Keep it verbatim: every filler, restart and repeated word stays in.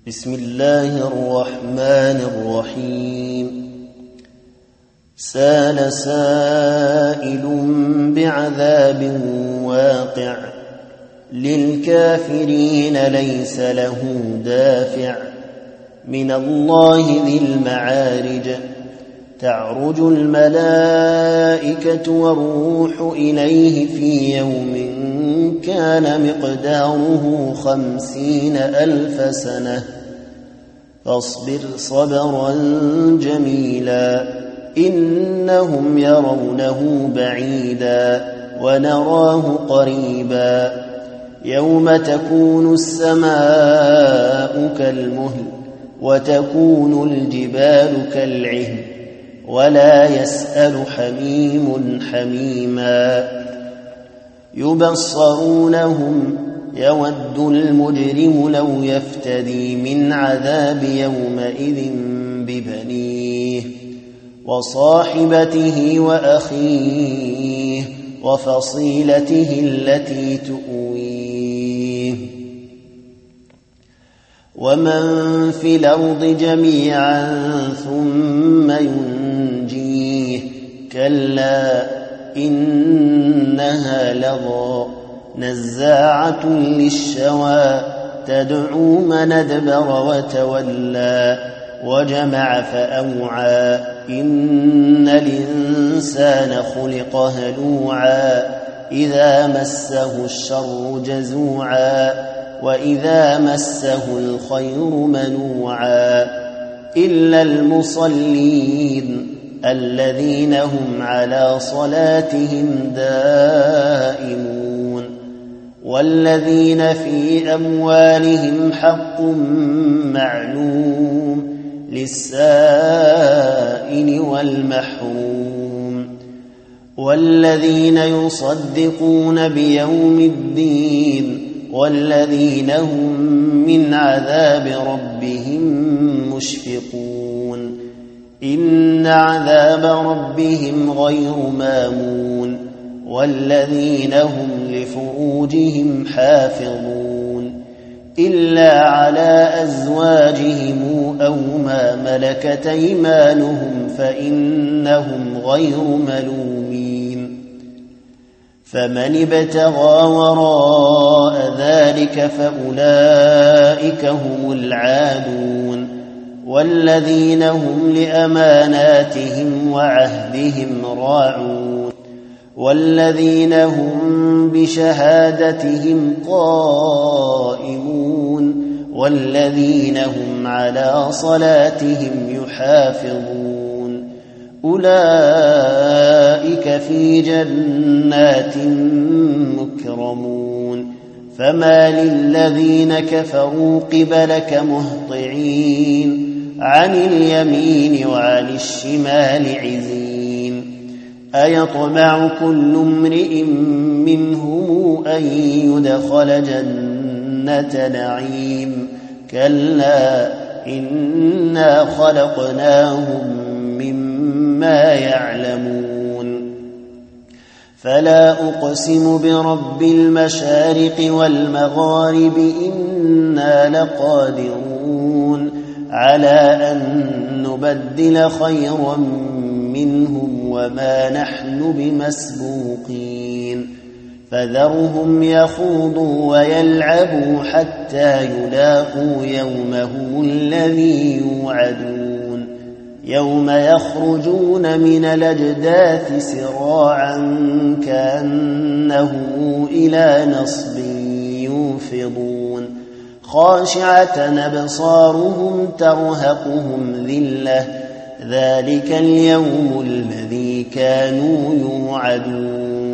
بسم الله الرحمن الرحيم. سال سائل بعذاب واقع للكافرين ليس له دافع من الله ذي المعارج. تعرج الملائكة والروح إليه في يوم كان مقداره خمسين ألف سنة فاصبر صبرا جميلا إنهم يرونه بعيدا ونراه قريبا. يوم تكون السماء كالمهل وتكون الجبال كالعهن ولا يسأل حميم حميما. يبصرونهم يود المجرم لو يفتدي من عذاب يومئذ ببنيه وصاحبته وأخيه وفصيلته التي تؤويه ومن في الأرض جميعا ثم ينجيه كلا إنها لظى نزاعة للشوى تدعو من أدبر وتولى وجمع فأوعى إن الإنسان خلق هلوعا إذا مسه الشر جزوعا وإذا مسه الخير منوعا إلا المصلين الذين هم على صلاتهم دائمون والذين في أموالهم حق معلوم للسائل والمحروم والذين يصدقون بيوم الدين والذين هم من عذاب ربهم مشفقون إن عذاب ربهم غير مامون والذين هم لفروجهم حافظون إلا على أزواجهم أو ما ملكت أيمانهم فإنهم غير ملومين. فمن ابتغى وراء ذلك فأولئك هم العادون والذين هم لأماناتهم وعهدهم راعون والذين هم بشهادتهم قائمون والذين هم على صلاتهم يحافظون أولئك في جنات مكرمون. فما للذين كفروا قبلك مهطعين عن اليمين وعن الشمال عزين أيطمع كل امرئ منهم أن يدخل جنة نعيم كلا إنا خلقناهم مما يعلمون. فلا أقسم برب المشارق والمغارب إنا لقادرون على أن نبدل خيرا منهم وما نحن بمسبوقين. فذرهم يخوضوا ويلعبوا حتى يلاقوا يومهم الذي يوعدون يوم يخرجون من الأجداث سراعا كأنهم إلى نصب يوفضون خاشعة أبصارهم ترهقهم ذلة ذلك اليوم الذي كانوا يوعدون.